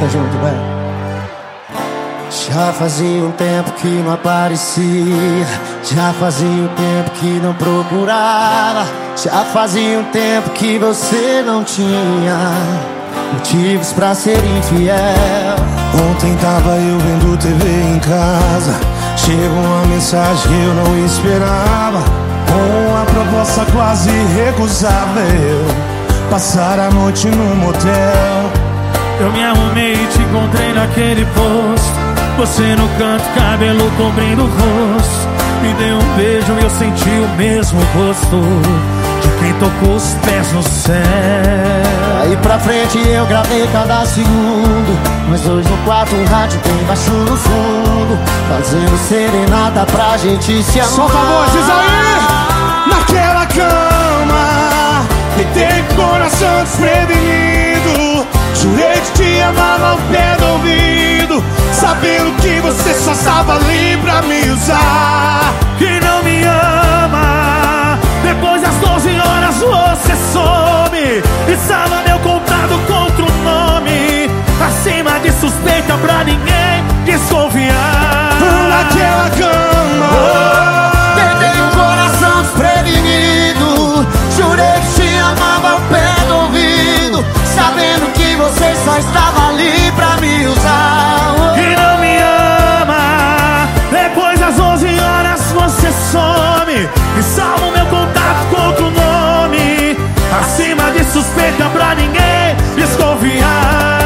Canta junto, vai. Já fazia um tempo que não aparecia, já fazia um tempo que não procurava, já fazia um tempo que você não tinha motivos pra ser infiel. Ontem tava eu vendo TV em casa, chegou uma mensagem que eu não esperava, com uma proposta quase irrecusável: passar a noite num motel. Eu me arrumei e te encontrei naquele posto, você no canto, cabelo cobrindo o rosto. Me deu um beijo e eu senti o mesmo gosto de quem tocou os pés no céu. Aí pra frente eu gravei cada segundo, nós dois no quarto, um rádio bem baixo no fundo, fazendo serenata pra gente se amar. Solta a voz, diz aí! Naquela cama, deitei com o coração desprevenido, jurei que te amava ao pé do ouvido, sabendo que você só estava ali pra me usar. Que não me ama, depois das 12 horas você some e salva meu contato contra o nome, acima de suspeita pra ninguém desconfiar. Naquela cama, Tentei um coração desprevenido, jurei que te amava ao pé do ouvido, sabendo que você só estava ali pra me usar. Que não me ama, depois das 11 horas você some e salva o meu contato contra o nome, acima de suspeita pra ninguém desconfiar.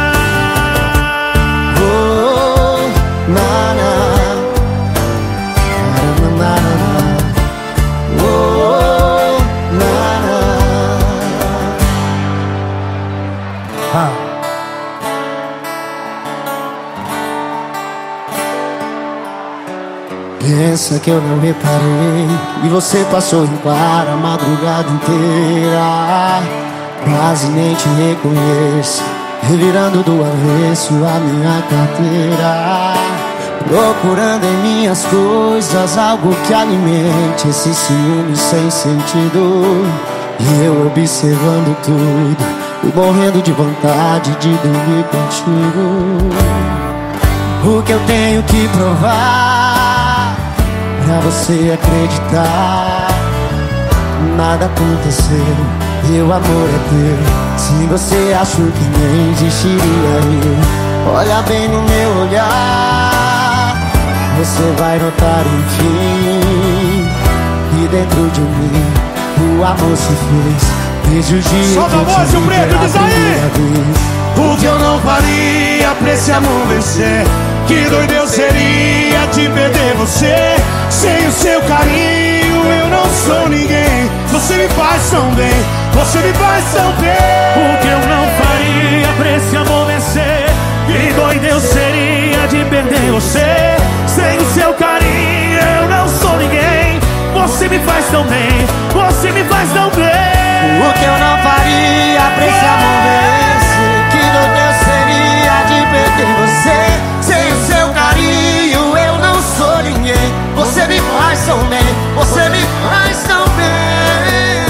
Pensa que eu não reparei e você passou em claro a madrugada inteira, quase nem te reconheço, revirando do avesso a minha carteira, procurando em minhas coisas algo que alimente esse ciúme sem sentido. E eu observando tudo e morrendo de vontade de dormir contigo. O que eu tenho que provar pra você acreditar? Nada aconteceu, meu amor é teu. Se você achou que nem existiria eu, olha bem no meu olhar, você vai notar enfim que dentro de mim o amor se fez desde o dia solta que a voz, o preto, diz aí! O que eu não faria pra esse amor vencer? Que doido eu seria de perder você. Sem o seu carinho eu não sou ninguém. Você me faz tão bem, você me faz tão bem. O que eu não faria pra esse amor vencer? Que doido eu seria de perder você. Sem o seu carinho eu não sou ninguém. Você me faz tão bem, você me faz tão bem. O que eu não faria pra esse amor vencer? Que doido eu seria de perder você. Sem o seu carinho eu não sou ninguém. Você me faz tão bem, você me faz tão bem.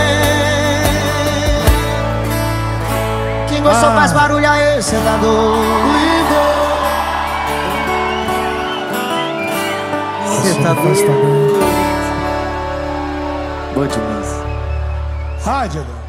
Quem gostou faz barulho aí, sentador. Sentador. Boa demais. Rádio.